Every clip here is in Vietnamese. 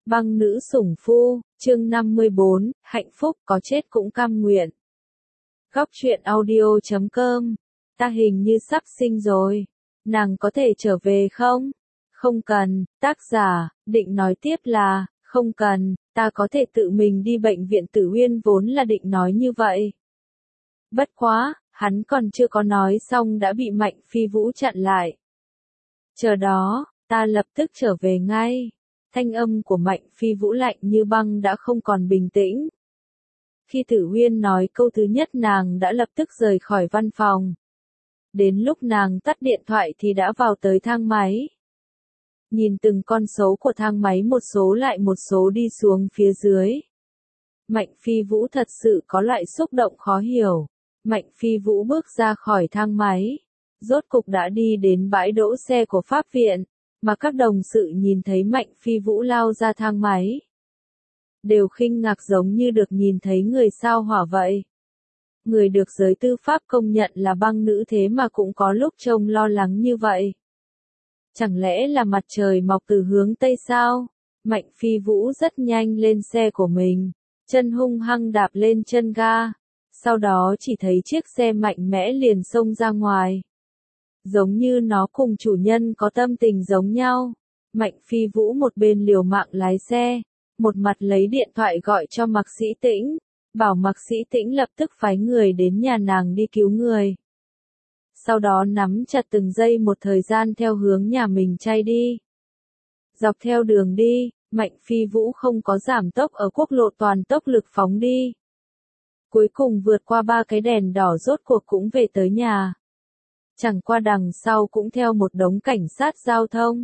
Băng nữ sủng phu, chương 54, hạnh phúc có chết cũng cam nguyện. Góc truyện audio.com. Ta hình như sắp sinh rồi. Nàng có thể trở về không? Không cần, tác giả, định nói tiếp là, không cần, ta có thể tự mình đi bệnh viện Tử Uyên vốn là định nói như vậy. Bất quá, hắn còn chưa có nói xong đã bị Mạnh Phi Vũ chặn lại. Chờ đó, ta lập tức trở về ngay. Thanh âm của Mạnh Phi Vũ lạnh như băng đã không còn bình tĩnh. Khi Tử Uyên nói câu thứ nhất nàng đã lập tức rời khỏi văn phòng. Đến lúc nàng tắt điện thoại thì đã vào tới thang máy. Nhìn từng con số của thang máy một số lại một số đi xuống phía dưới. Mạnh Phi Vũ thật sự có loại xúc động khó hiểu. Mạnh Phi Vũ bước ra khỏi thang máy. Rốt cục đã đi đến bãi đỗ xe của Pháp viện. Mà các đồng sự nhìn thấy Mạnh Phi Vũ lao ra thang máy. Đều khinh ngạc giống như được nhìn thấy người sao hỏa vậy. Người được giới tư pháp công nhận là băng nữ thế mà cũng có lúc trông lo lắng như vậy. Chẳng lẽ là mặt trời mọc từ hướng Tây sao? Mạnh Phi Vũ rất nhanh lên xe của mình, chân hung hăng đạp lên chân ga. Sau đó chỉ thấy chiếc xe mạnh mẽ liền xông ra ngoài. Giống như nó cùng chủ nhân có tâm tình giống nhau. Mạnh Phi Vũ một bên liều mạng lái xe, một mặt lấy điện thoại gọi cho Mạc Sĩ Tĩnh, bảo Mạc Sĩ Tĩnh lập tức phái người đến nhà nàng đi cứu người. Sau đó nắm chặt từng giây một thời gian theo hướng nhà mình chạy đi. Dọc theo đường đi, Mạnh Phi Vũ không có giảm tốc ở quốc lộ toàn tốc lực phóng đi. Cuối cùng vượt qua 3 cái đèn đỏ rốt cuộc cũng về tới nhà. Chẳng qua đằng sau cũng theo một đống cảnh sát giao thông.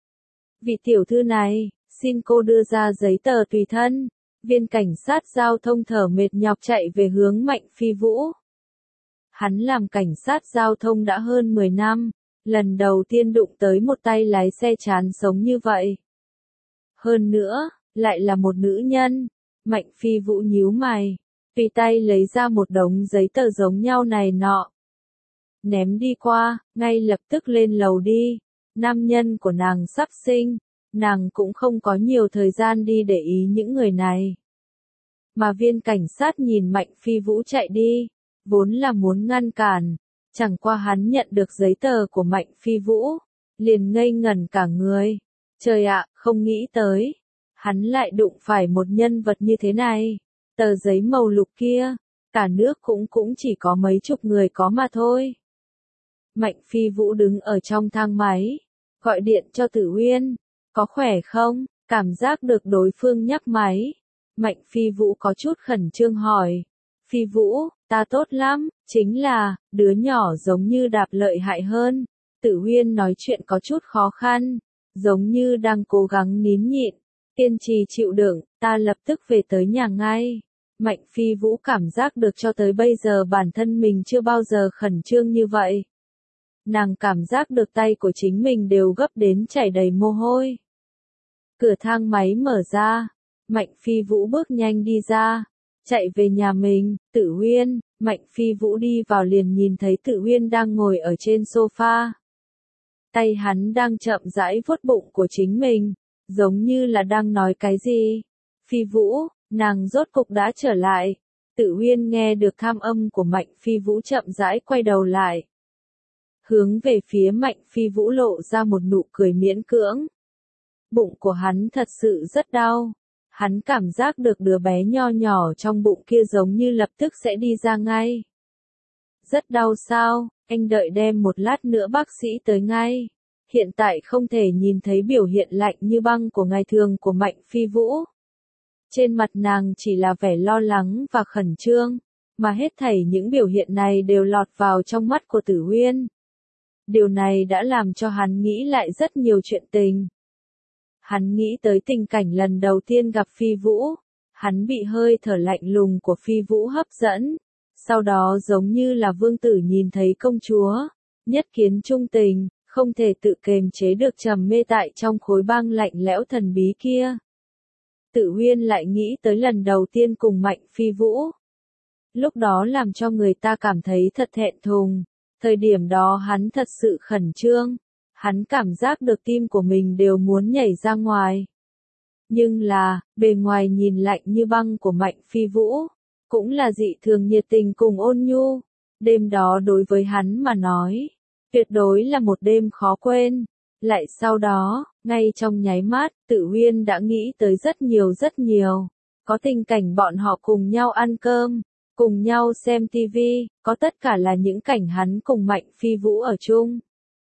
Vị tiểu thư này, xin cô đưa ra giấy tờ tùy thân. Viên cảnh sát giao thông thở mệt nhọc chạy về hướng Mạnh Phi Vũ. Hắn làm cảnh sát giao thông đã hơn 10 năm, lần đầu tiên đụng tới một tay lái xe chán sống như vậy. Hơn nữa, lại là một nữ nhân. Mạnh Phi Vũ nhíu mày, tùy tay lấy ra một đống giấy tờ giống nhau này nọ. Ném đi qua, ngay lập tức lên lầu đi. Nam nhân của nàng sắp sinh, nàng cũng không có nhiều thời gian đi để ý những người này. Mà viên cảnh sát nhìn Mạnh Phi Vũ chạy đi, vốn là muốn ngăn cản, chẳng qua hắn nhận được giấy tờ của Mạnh Phi Vũ, liền ngây ngẩn cả người. Trời ạ, không nghĩ tới, hắn lại đụng phải một nhân vật như thế này. Tờ giấy màu lục kia, cả nước cũng chỉ có mấy chục người có mà thôi. Mạnh Phi Vũ đứng ở trong thang máy, gọi điện cho Tử Uyên, có khỏe không? Cảm giác được đối phương nhắc máy. Mạnh Phi Vũ có chút khẩn trương hỏi. Phi Vũ, ta tốt lắm, chính là, đứa nhỏ giống như đạp lợi hại hơn. Tử Uyên nói chuyện có chút khó khăn, giống như đang cố gắng nín nhịn, kiên trì chịu đựng, ta lập tức về tới nhà ngay. Mạnh Phi Vũ cảm giác được cho tới bây giờ bản thân mình chưa bao giờ khẩn trương như vậy. Nàng cảm giác được tay của chính mình đều gấp đến chảy đầy mồ hôi. Cửa thang máy mở ra, Mạnh Phi Vũ bước nhanh đi ra, chạy về nhà mình. Tử Uyên. Mạnh Phi Vũ đi vào liền nhìn thấy Tử Uyên đang ngồi ở trên sofa. Tay hắn đang chậm rãi vuốt bụng của chính mình, giống như là đang nói cái gì. Phi Vũ, nàng rốt cục đã trở lại. Tử Uyên nghe được tham âm của Mạnh Phi Vũ chậm rãi quay đầu lại. Hướng về phía Mạnh Phi Vũ lộ ra một nụ cười miễn cưỡng. Bụng của hắn thật sự rất đau. Hắn cảm giác được đứa bé nho nhỏ trong bụng kia giống như lập tức sẽ đi ra ngay. Rất đau sao? Anh đợi đem một lát nữa bác sĩ tới ngay. Hiện tại không thể nhìn thấy biểu hiện lạnh như băng của ngày thường của Mạnh Phi Vũ. Trên mặt nàng chỉ là vẻ lo lắng và khẩn trương, mà hết thảy những biểu hiện này đều lọt vào trong mắt của Tử Uyên. Điều này đã làm cho hắn nghĩ lại rất nhiều chuyện tình. Hắn nghĩ tới tình cảnh lần đầu tiên gặp Phi Vũ, hắn bị hơi thở lạnh lùng của Phi Vũ hấp dẫn, sau đó giống như là vương tử nhìn thấy công chúa, nhất kiến trung tình, không thể tự kềm chế được trầm mê tại trong khối băng lạnh lẽo thần bí kia. Tử Uyên lại nghĩ tới lần đầu tiên cùng Mạnh Phi Vũ. Lúc đó làm cho người ta cảm thấy thật thẹn thùng, thời điểm đó hắn thật sự khẩn trương. Hắn cảm giác được tim của mình đều muốn nhảy ra ngoài. Nhưng là, bề ngoài nhìn lạnh như băng của Mạnh Phi Vũ, cũng là dị thường nhiệt tình cùng ôn nhu. Đêm đó đối với hắn mà nói, tuyệt đối là một đêm khó quên. Lại sau đó, ngay trong nháy mắt, Tử Huyên đã nghĩ tới rất nhiều. Có tình cảnh bọn họ cùng nhau ăn cơm, cùng nhau xem tivi, có tất cả là những cảnh hắn cùng Mạnh Phi Vũ ở chung.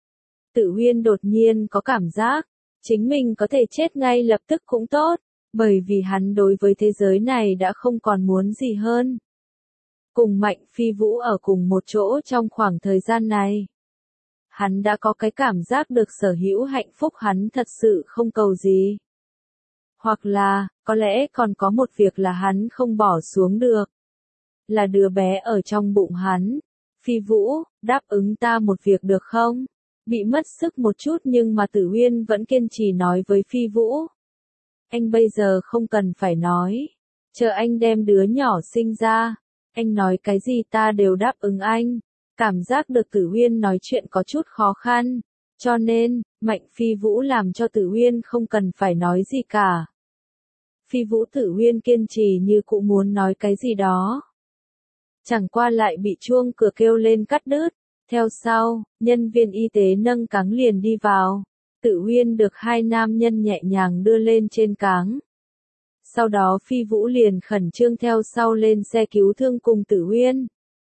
Tử Huyên đột nhiên có cảm giác, chính mình có thể chết ngay lập tức cũng tốt, bởi vì hắn đối với thế giới này đã không còn muốn gì hơn. Cùng Mạnh Phi Vũ ở cùng một chỗ trong khoảng thời gian này, hắn đã có cái cảm giác được sở hữu hạnh phúc, hắn thật sự không cầu gì. Hoặc là, có lẽ còn có một việc là hắn không bỏ xuống được. Là đứa bé ở trong bụng hắn. Phi Vũ, đáp ứng ta một việc được không? Bị mất sức một chút nhưng mà Tử Huyên vẫn kiên trì nói với Phi Vũ. Anh bây giờ không cần phải nói. Chờ anh đem đứa nhỏ sinh ra. Anh nói cái gì ta đều đáp ứng anh. Cảm giác được Tử Huyên nói chuyện có chút khó khăn. Cho nên, Mạnh Phi Vũ làm cho Tử Huyên không cần phải nói gì cả. Phi Vũ Tử Huyên kiên trì như cũng muốn nói cái gì đó. Chẳng qua lại bị chuông cửa kêu lên cắt đứt. Theo sau, nhân viên y tế nâng cáng liền đi vào. Tử Huyên được hai nam nhân nhẹ nhàng đưa lên trên cáng. Sau đó Phi Vũ liền khẩn trương theo sau lên xe cứu thương cùng Tử Huyên.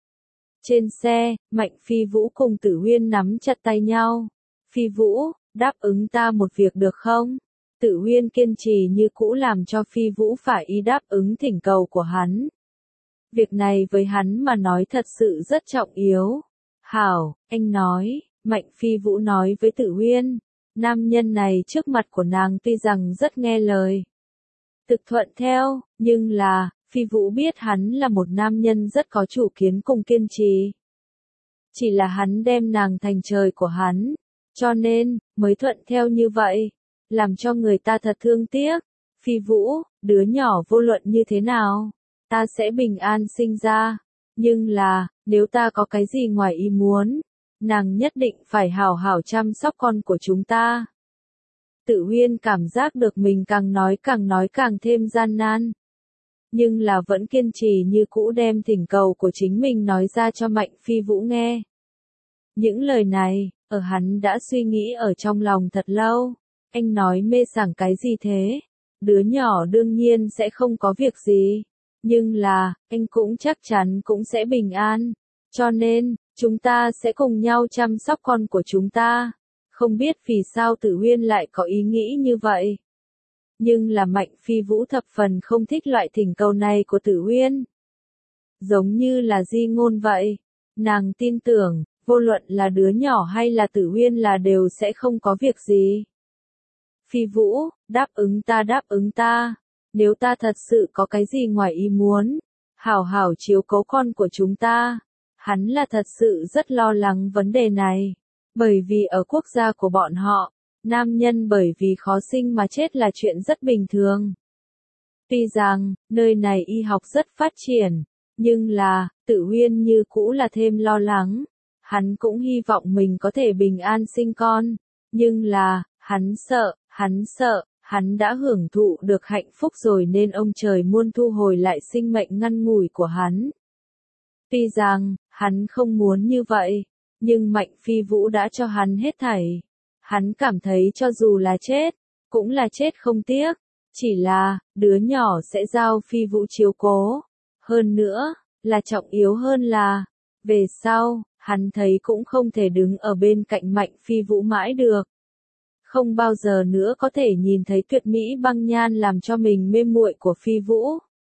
Trên xe, Mạnh Phi Vũ cùng Tử Huyên nắm chặt tay nhau. Phi Vũ, đáp ứng ta một việc được không? Tử Huyên kiên trì như cũ làm cho Phi Vũ phải y đáp ứng thỉnh cầu của hắn. Việc này với hắn mà nói thật sự rất trọng yếu. Hảo, anh nói, Mạnh Phi Vũ nói với Tử Huyên. Nam nhân này trước mặt của nàng tuy rằng rất nghe lời, thực thuận theo, nhưng là, Phi Vũ biết hắn là một nam nhân rất có chủ kiến cùng kiên trì. Chỉ là hắn đem nàng thành trời của hắn, cho nên, mới thuận theo như vậy, làm cho người ta thật thương tiếc. Phi Vũ, đứa nhỏ vô luận như thế nào, ta sẽ bình an sinh ra, nhưng là, nếu ta có cái gì ngoài ý muốn, nàng nhất định phải hảo hảo chăm sóc con của chúng ta. Tử Huyên cảm giác được mình càng nói càng thêm gian nan. Nhưng là vẫn kiên trì như cũ đem thỉnh cầu của chính mình nói ra cho Mạnh Phi Vũ nghe. Những lời này, ở hắn đã suy nghĩ ở trong lòng thật lâu. Anh nói mê sảng cái gì thế? Đứa nhỏ đương nhiên sẽ không có việc gì. Nhưng là, anh cũng chắc chắn cũng sẽ bình an. Cho nên, chúng ta sẽ cùng nhau chăm sóc con của chúng ta. Không biết vì sao Tử Huyên lại có ý nghĩ như vậy. Nhưng là Mạnh Phi Vũ thập phần không thích loại thỉnh cầu này của Tử Huyên. Giống như là di ngôn vậy. Nàng tin tưởng, vô luận là đứa nhỏ hay là Tử Huyên là đều sẽ không có việc gì. Phi Vũ, đáp ứng ta. Nếu ta thật sự có cái gì ngoài ý muốn, hảo hảo chiếu cố con của chúng ta. Hắn là thật sự rất lo lắng vấn đề này. Bởi vì ở quốc gia của bọn họ, nam nhân bởi vì khó sinh mà chết là chuyện rất bình thường. Tuy rằng, nơi này y học rất phát triển, nhưng là, Tử Huyên như cũ là thêm lo lắng. Hắn cũng hy vọng mình có thể bình an sinh con. Nhưng là, hắn sợ, hắn đã hưởng thụ được hạnh phúc rồi nên ông trời muốn thu hồi lại sinh mệnh ngắn ngủi của hắn. Tuy rằng, hắn không muốn như vậy, nhưng Mạnh Phi Vũ đã cho hắn hết thảy. Hắn cảm thấy cho dù là chết, cũng là chết không tiếc. Chỉ là, đứa nhỏ sẽ giao Phi Vũ chiếu cố. Hơn nữa, là trọng yếu hơn là, về sau, hắn thấy cũng không thể đứng ở bên cạnh Mạnh Phi Vũ mãi được. Không bao giờ nữa có thể nhìn thấy tuyệt mỹ băng nhan làm cho mình mê muội của Phi Vũ.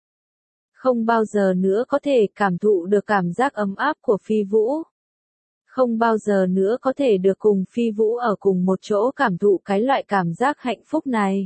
Không bao giờ nữa có thể cảm thụ được cảm giác ấm áp của Phi Vũ. Không bao giờ nữa có thể được cùng Phi Vũ ở cùng một chỗ cảm thụ cái loại cảm giác hạnh phúc này.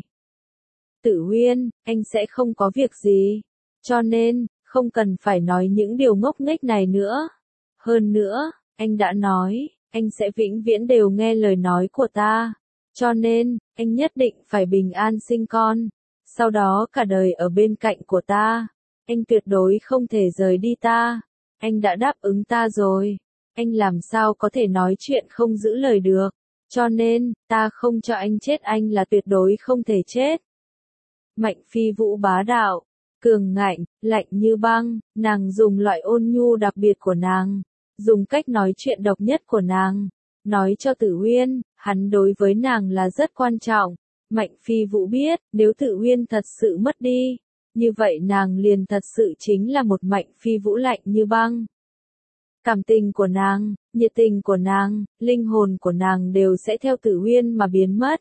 Tử Huyên, anh sẽ không có việc gì. Cho nên, không cần phải nói những điều ngốc nghếch này nữa. Hơn nữa, anh đã nói, anh sẽ vĩnh viễn đều nghe lời nói của ta. Cho nên, anh nhất định phải bình an sinh con. Sau đó cả đời ở bên cạnh của ta. Anh tuyệt đối không thể rời đi ta. Anh đã đáp ứng ta rồi. Anh làm sao có thể nói chuyện không giữ lời được. Cho nên, ta không cho anh chết, anh là tuyệt đối không thể chết. Mạnh Phi Vũ bá đạo, cường ngạnh, lạnh như băng, nàng dùng loại ôn nhu đặc biệt của nàng, dùng cách nói chuyện độc nhất của nàng, nói cho Tử Uyên, hắn đối với nàng là rất quan trọng. Mạnh Phi Vũ biết, nếu Tử Uyên thật sự mất đi, như vậy nàng liền thật sự chính là một Mạnh Phi Vũ lạnh như băng. Cảm tình của nàng, nhiệt tình của nàng, linh hồn của nàng đều sẽ theo Tử Uyên mà biến mất.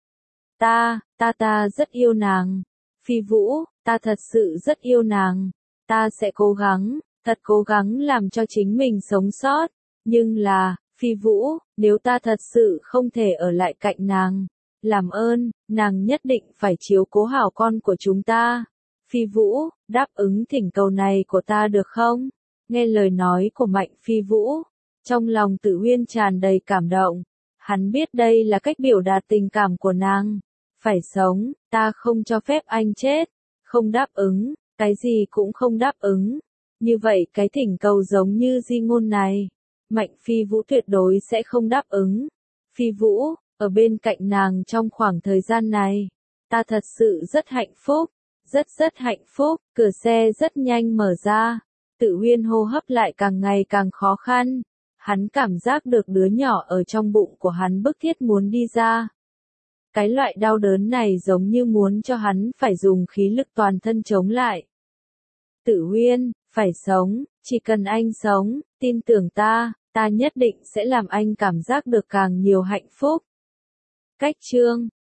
Ta rất yêu nàng. Phi Vũ, ta thật sự rất yêu nàng. Ta sẽ cố gắng, thật cố gắng làm cho chính mình sống sót. Nhưng là, Phi Vũ, nếu ta thật sự không thể ở lại cạnh nàng, làm ơn, nàng nhất định phải chiếu cố hảo con của chúng ta. Phi Vũ, đáp ứng thỉnh cầu này của ta được không? Nghe lời nói của Mạnh Phi Vũ, trong lòng Tử Uyên tràn đầy cảm động. Hắn biết đây là cách biểu đạt tình cảm của nàng. Phải sống, ta không cho phép anh chết. Không đáp ứng, cái gì cũng không đáp ứng. Như vậy cái thỉnh cầu giống như di ngôn này, Mạnh Phi Vũ tuyệt đối sẽ không đáp ứng. Phi Vũ, ở bên cạnh nàng trong khoảng thời gian này, ta thật sự rất hạnh phúc, rất hạnh phúc. Cửa xe rất nhanh mở ra. Tử Uyên hô hấp lại càng ngày càng khó khăn. Hắn cảm giác được đứa nhỏ ở trong bụng của hắn bức thiết muốn đi ra. Cái loại đau đớn này giống như muốn cho hắn phải dùng khí lực toàn thân chống lại. Tử Uyên, phải sống, chỉ cần anh sống, tin tưởng ta nhất định sẽ làm anh cảm giác được càng nhiều hạnh phúc. Cách chương